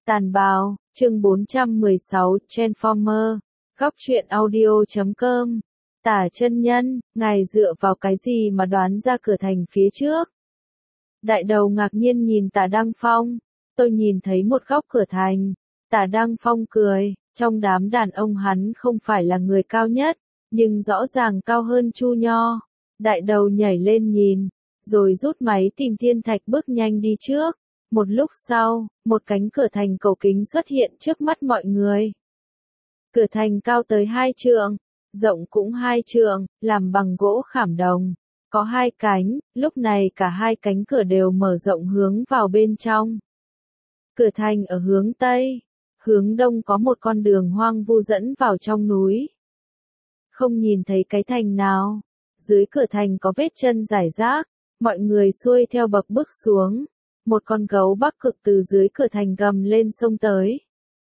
Tàn bào, chương 416, Transformer, góc truyện audio.com. Tả chân nhân, ngài dựa vào cái gì mà đoán ra cửa thành phía trước? Đại đầu ngạc nhiên nhìn Tả Đăng Phong, tôi nhìn thấy một góc cửa thành. Tả Đăng Phong cười, trong đám đàn ông hắn không phải là người cao nhất, nhưng rõ ràng cao hơn Chu Nho. Đại đầu nhảy lên nhìn, rồi rút máy tìm thiên thạch bước nhanh đi trước. Một lúc sau, một cánh cửa thành cầu kính xuất hiện trước mắt mọi người. Cửa thành cao tới 2 trượng, rộng cũng 2 trượng, làm bằng gỗ khảm đồng. Có 2 cánh, lúc này cả 2 cánh cửa đều mở rộng hướng vào bên trong. Cửa thành ở hướng Tây, hướng Đông có một con đường hoang vu dẫn vào trong núi. Không nhìn thấy cái thành nào. Dưới cửa thành có vết chân rải rác, mọi người xuôi theo bậc bước xuống. Một con gấu Bắc Cực từ dưới cửa thành gầm lên xông tới.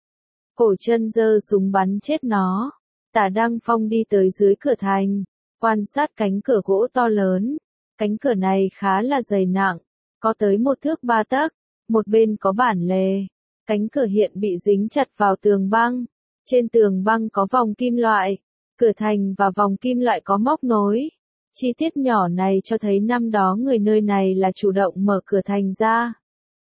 Cổ chân giơ súng bắn chết nó. Tả Đăng Phong đi tới dưới cửa thành, quan sát cánh cửa gỗ to lớn. Cánh cửa này khá là dày nặng, có tới 1 thước 3 tấc, một bên có bản lề. Cánh cửa hiện bị dính chặt vào tường băng. Trên tường băng có vòng kim loại. Cửa thành và vòng kim loại có móc nối. Chi tiết nhỏ này cho thấy năm đó người nơi này là chủ động mở cửa thành ra.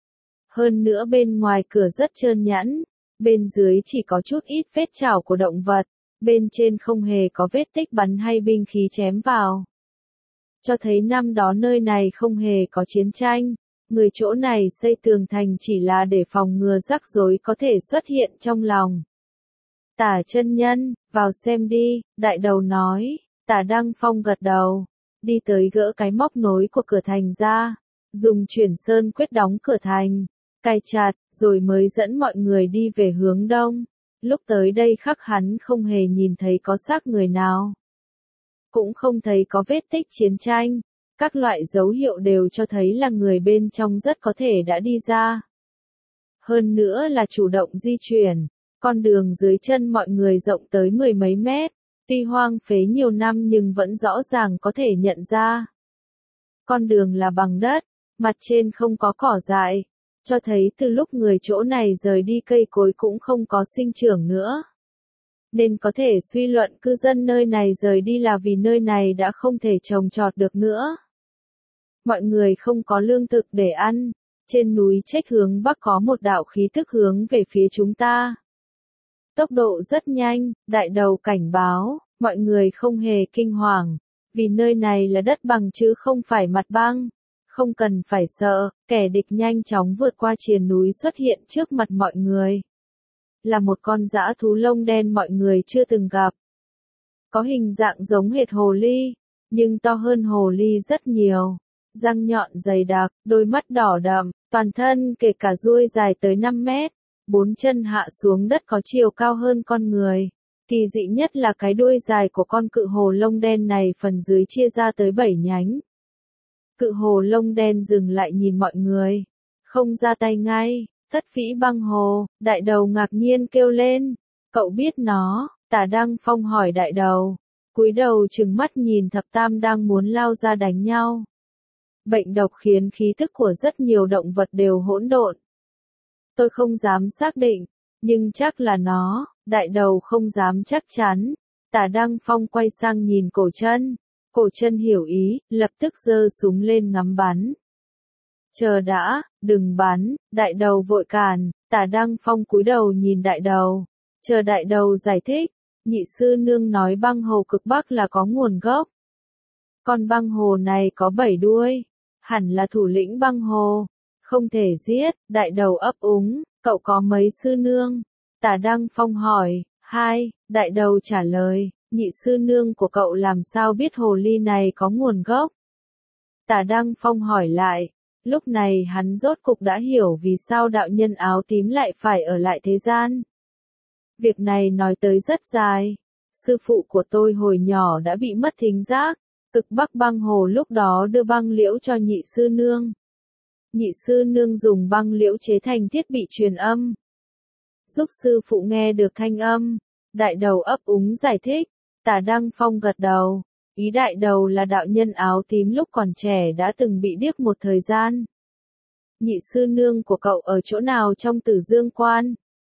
Hơn nữa bên ngoài cửa rất trơn nhẵn, bên dưới chỉ có chút ít vết chảo của động vật, bên trên không hề có vết tích bắn hay binh khí chém vào. Cho thấy năm đó nơi này không hề có chiến tranh, người chỗ này xây tường thành chỉ là để phòng ngừa rắc rối có thể xuất hiện trong lòng. Tả chân nhân, vào xem đi, đại đầu nói. Tả Đăng Phong gật đầu, đi tới gỡ cái móc nối của cửa thành ra, dùng chuyển sơn quyết đóng cửa thành, cài chặt, rồi mới dẫn mọi người đi về hướng Đông. Lúc tới đây khắc hắn không hề nhìn thấy có xác người nào. Cũng không thấy có vết tích chiến tranh, các loại dấu hiệu đều cho thấy là người bên trong rất có thể đã đi ra. Hơn nữa là chủ động di chuyển, con đường dưới chân mọi người rộng tới 10 mấy mét. Tuy hoang phế nhiều năm nhưng vẫn rõ ràng có thể nhận ra. Con đường là bằng đất, mặt trên không có cỏ dại, cho thấy từ lúc người chỗ này rời đi cây cối cũng không có sinh trưởng nữa. Nên có thể suy luận cư dân nơi này rời đi là vì nơi này đã không thể trồng trọt được nữa. Mọi người không có lương thực để ăn, trên núi Trách hướng Bắc có một đạo khí tức hướng về phía chúng ta. Tốc độ rất nhanh, đại đầu cảnh báo, mọi người không hề kinh hoàng, vì nơi này là đất bằng chứ không phải mặt băng. Không cần phải sợ, kẻ địch nhanh chóng vượt qua triền núi xuất hiện trước mặt mọi người. Là một con dã thú lông đen mọi người chưa từng gặp. Có hình dạng giống hệt hồ ly, nhưng to hơn hồ ly rất nhiều. Răng nhọn dày đặc, đôi mắt đỏ đậm, toàn thân kể cả đuôi dài tới 5 mét. 4 chân hạ xuống đất có chiều cao hơn con người. Kỳ dị nhất là cái đuôi dài của con cự hồ lông đen này phần dưới chia ra tới 7 nhánh. Cự hồ lông đen dừng lại nhìn mọi người. Không ra tay ngay. Thất vĩ băng hồ, đại đầu ngạc nhiên kêu lên. Cậu biết nó, Tả Đăng Phong hỏi đại đầu. Cúi đầu trừng mắt nhìn thập tam đang muốn lao ra đánh nhau. Bệnh độc khiến khí thức của rất nhiều động vật đều hỗn độn. Tôi không dám xác định, nhưng chắc là nó, đại đầu không dám chắc chắn. Tả Đăng Phong quay sang nhìn cổ chân hiểu ý, lập tức giơ súng lên ngắm bắn. Chờ đã, đừng bắn, đại đầu vội cản, Tả Đăng Phong cúi đầu nhìn đại đầu. Chờ đại đầu giải thích, nhị sư nương nói băng hồ cực Bắc là có nguồn gốc. Con băng hồ này có 7 đuôi, hẳn là thủ lĩnh băng hồ. Không thể giết, đại đầu ấp úng, cậu có mấy sư nương? Tả Đăng Phong hỏi, 2, đại đầu trả lời, nhị sư nương của cậu làm sao biết hồ ly này có nguồn gốc? Tả Đăng Phong hỏi lại, lúc này hắn rốt cục đã hiểu vì sao đạo nhân áo tím lại phải ở lại thế gian. Việc này nói tới rất dài, sư phụ của tôi hồi nhỏ đã bị mất thính giác, cực Bắc băng hồ lúc đó đưa băng liễu cho nhị sư nương. Nhị sư nương dùng băng liễu chế thành thiết bị truyền âm, giúp sư phụ nghe được thanh âm. Đại đầu ấp úng giải thích. Tả Đăng Phong gật đầu. Ý đại đầu là đạo nhân áo tím lúc còn trẻ đã từng bị điếc một thời gian. nhị sư nương của cậu ở chỗ nào trong Tử Dương Quan?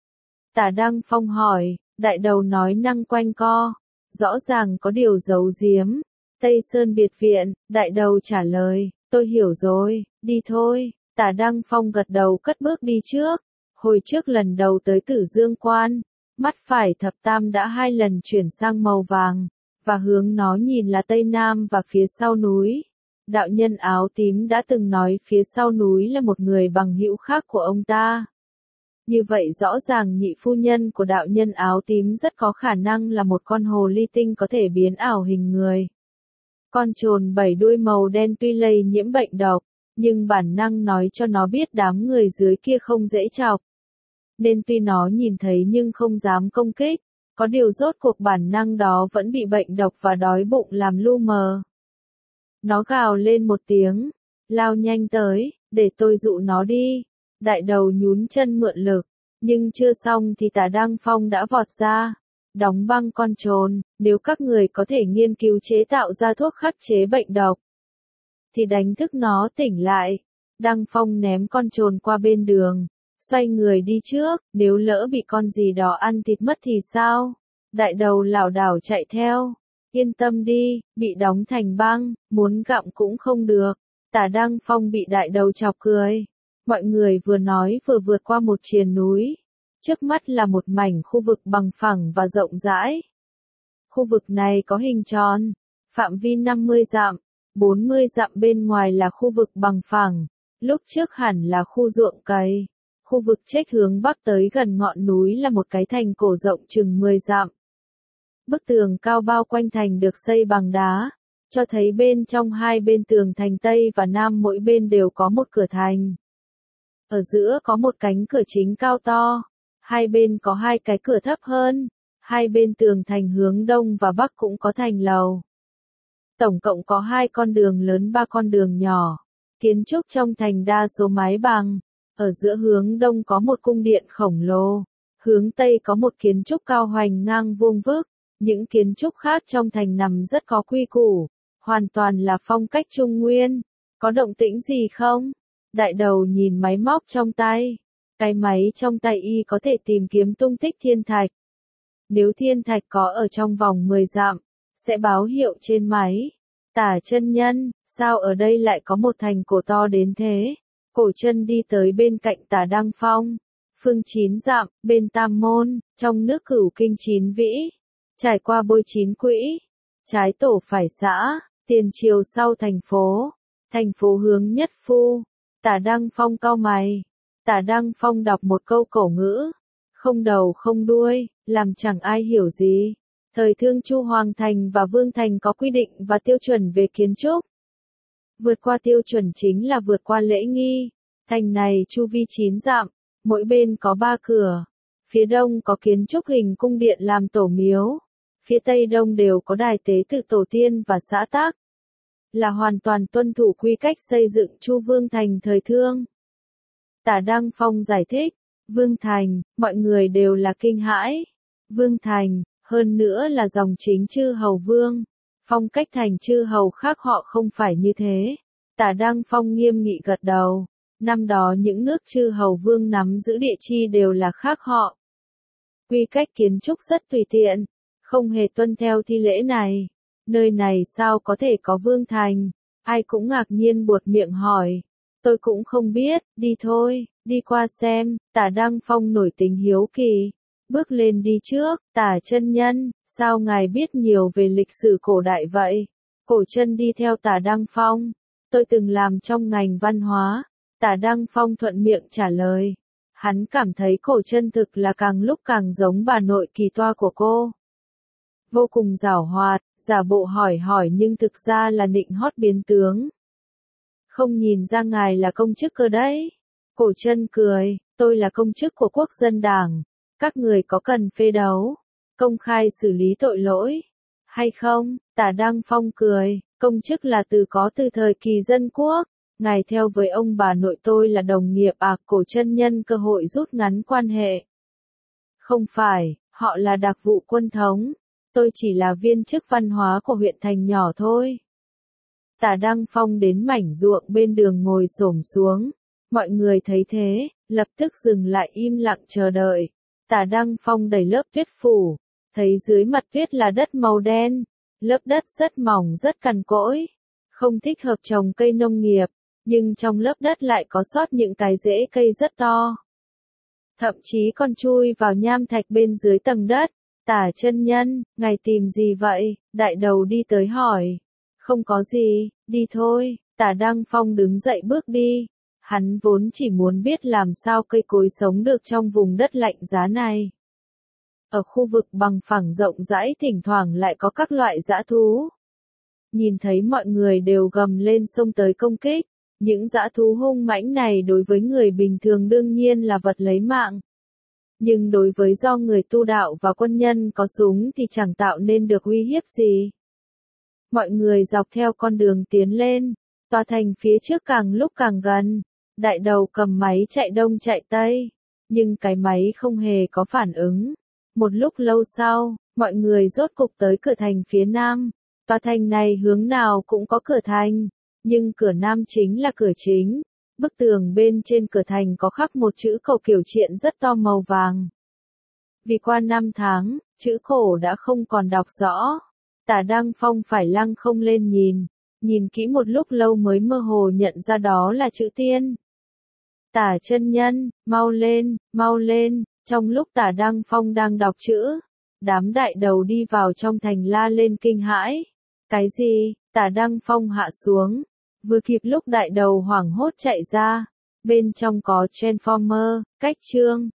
Tả Đăng Phong hỏi, đại đầu nói năng quanh co, rõ ràng có điều giấu giếm. Tây Sơn biệt viện, đại đầu trả lời, tôi hiểu rồi, đi thôi. Tả Đăng Phong gật đầu cất bước đi trước. Hồi trước lần đầu tới Tử Dương Quan, mắt phải thập tam đã 2 lần chuyển sang màu vàng, và hướng nó nhìn là Tây Nam và phía sau núi. Đạo nhân áo tím đã từng nói phía sau núi là một người bằng hữu khác của ông ta. Như vậy rõ ràng nhị phu nhân của đạo nhân áo tím rất có khả năng là một con hồ ly tinh có thể biến ảo hình người. Con trồn 7 đuôi màu đen tuy lây nhiễm bệnh độc, nhưng bản năng nói cho nó biết đám người dưới kia không dễ chọc. Nên tuy nó nhìn thấy nhưng không dám công kích, có điều rốt cuộc bản năng đó vẫn bị bệnh độc và đói bụng làm lu mờ. Nó gào lên một tiếng, lao nhanh tới, để tôi dụ nó đi. Đại đầu nhún chân mượn lực, nhưng chưa xong thì Tả Đăng Phong đã vọt ra, đóng băng con trồn, nếu các người có thể nghiên cứu chế tạo ra thuốc khắc chế bệnh độc, thì đánh thức nó tỉnh lại. Đăng Phong ném con trồn qua bên đường, xoay người đi trước, nếu lỡ bị con gì đó ăn thịt mất thì sao? Đại đầu lảo đảo chạy theo, yên tâm đi, bị đóng thành băng, muốn gặm cũng không được. Tả Đăng Phong bị đại đầu chọc cười. Mọi người vừa nói vừa vượt qua một triền núi. Trước mắt là một mảnh khu vực bằng phẳng và rộng rãi. Khu vực này có hình tròn, phạm vi 50 dặm, 40 dặm bên ngoài là khu vực bằng phẳng, lúc trước hẳn là khu ruộng cày. Khu vực chếch hướng bắc tới gần ngọn núi là một cái thành cổ rộng chừng 10 dặm. Bức tường cao bao quanh thành được xây bằng đá, cho thấy bên trong hai bên tường thành Tây và Nam mỗi bên đều có một cửa thành. Ở giữa có một cánh cửa chính cao to, hai bên có 2 cái cửa thấp hơn, hai bên tường thành hướng Đông và Bắc cũng có thành lầu. Tổng cộng có 2 con đường lớn 3 con đường nhỏ, kiến trúc trong thành đa số mái bằng, ở giữa hướng Đông có một cung điện khổng lồ, hướng Tây có một kiến trúc cao hoành ngang vuông vức, những kiến trúc khác trong thành nằm rất có quy củ, hoàn toàn là phong cách Trung Nguyên. Có động tĩnh gì không? Đại đầu nhìn máy móc trong tay. Cái máy trong tay y có thể tìm kiếm tung tích thiên thạch. Nếu thiên thạch có ở trong vòng 10 dặm, sẽ báo hiệu trên máy. Tả chân nhân, sao ở đây lại có một thành cổ to đến thế? Cổ chân đi tới bên cạnh Tả Đăng Phong. Phương 9 dặm, bên Tam Môn, trong nước Cửu Kinh 9 vĩ. Trải qua bôi 9 quỹ. Trái tổ phải xã, tiền chiều sau thành phố. Thành phố hướng Nhất Phu. Tả Đăng Phong cau mày. Tả Đăng Phong đọc một câu cổ ngữ. Không đầu không đuôi, làm chẳng ai hiểu gì. Thời Thương Chu Hoàng Thành và Vương Thành có quy định và tiêu chuẩn về kiến trúc. Vượt qua tiêu chuẩn chính là vượt qua lễ nghi. Thành này chu vi 9 dặm, mỗi bên có 3 cửa. Phía đông có kiến trúc hình cung điện làm tổ miếu. Phía tây đông đều có đài tế tự tổ tiên và xã tắc. Là hoàn toàn tuân thủ quy cách xây dựng Chu Vương Thành thời Thương. Tả Đăng Phong giải thích, Vương Thành, mọi người đều là kinh hãi. Vương Thành, hơn nữa là dòng chính chư hầu vương. Phong cách thành chư hầu khác họ không phải như thế. Tả Đăng Phong nghiêm nghị gật đầu. Năm đó những nước chư hầu vương nắm giữ địa chi đều là khác họ. Quy cách kiến trúc rất tùy tiện, không hề tuân theo thi lễ này. Nơi này sao có thể có Vương Thành? Ai cũng ngạc nhiên buột miệng hỏi. Tôi cũng không biết, đi thôi, đi qua xem. Tả Đăng Phong nổi tính hiếu kỳ. Bước lên đi trước, Tả chân nhân, sao ngài biết nhiều về lịch sử cổ đại vậy? Cổ chân đi theo Tả Đăng Phong. Tôi từng làm trong ngành văn hóa. Tả Đăng Phong thuận miệng trả lời. Hắn cảm thấy cổ chân thực là càng lúc càng giống bà nội kỳ toa của cô. Vô cùng giảo hoạt, giả bộ hỏi hỏi nhưng thực ra là nịnh hót biến tướng. Không nhìn ra ngài là công chức cơ đấy. Cổ chân cười, tôi là công chức của Quốc dân Đảng. Các người có cần phê đấu, công khai xử lý tội lỗi, hay không? Tả Đăng Phong cười, công chức là từ có từ thời kỳ dân quốc. Ngài theo với ông bà nội tôi là đồng nghiệp à? Cổ chân nhân cơ hội rút ngắn quan hệ. Không phải, họ là đặc vụ quân thống. Tôi chỉ là viên chức văn hóa của huyện thành nhỏ thôi. Tả Đăng Phong đến mảnh ruộng bên đường ngồi xổm xuống. Mọi người thấy thế, lập tức dừng lại im lặng chờ đợi. Tả Đăng Phong đẩy lớp tuyết phủ, thấy dưới mặt tuyết là đất màu đen, lớp đất rất mỏng rất cằn cỗi, không thích hợp trồng cây nông nghiệp, nhưng trong lớp đất lại có sót những cái rễ cây rất to. Thậm chí còn chui vào nham thạch bên dưới tầng đất. Tả chân nhân, ngài tìm gì vậy? Đại đầu đi tới hỏi. Không có gì, đi thôi. Tả Đăng Phong đứng dậy bước đi. Hắn vốn chỉ muốn biết làm sao cây cối sống được trong vùng đất lạnh giá này. Ở khu vực bằng phẳng rộng rãi thỉnh thoảng lại có các loại dã thú. Nhìn thấy mọi người đều gầm lên xông tới công kích. Những dã thú hung mãnh này đối với người bình thường đương nhiên là vật lấy mạng. Nhưng đối với do người tu đạo và quân nhân có súng thì chẳng tạo nên được uy hiếp gì. Mọi người dọc theo con đường tiến lên, tòa thành phía trước càng lúc càng gần. Đại đầu cầm máy chạy đông chạy tây, nhưng cái máy không hề có phản ứng. Một lúc lâu sau, mọi người rốt cục tới cửa thành phía nam. Tòa thành này hướng nào cũng có cửa thành, nhưng cửa nam chính là cửa chính. Bức tường bên trên cửa thành có khắc một chữ cổ kiểu triện rất to màu vàng. Vì qua 5 tháng, chữ cổ đã không còn đọc rõ. Tả Đăng Phong phải lăng không lên nhìn kỹ một lúc lâu mới mơ hồ nhận ra đó là chữ tiên. Tả chân nhân, mau lên, trong lúc Tả Đăng Phong đang đọc chữ, đám đại đầu đi vào trong thành la lên kinh hãi. Cái gì? Tả Đăng Phong hạ xuống, vừa kịp lúc đại đầu hoảng hốt chạy ra, bên trong có Transformer, cách chương.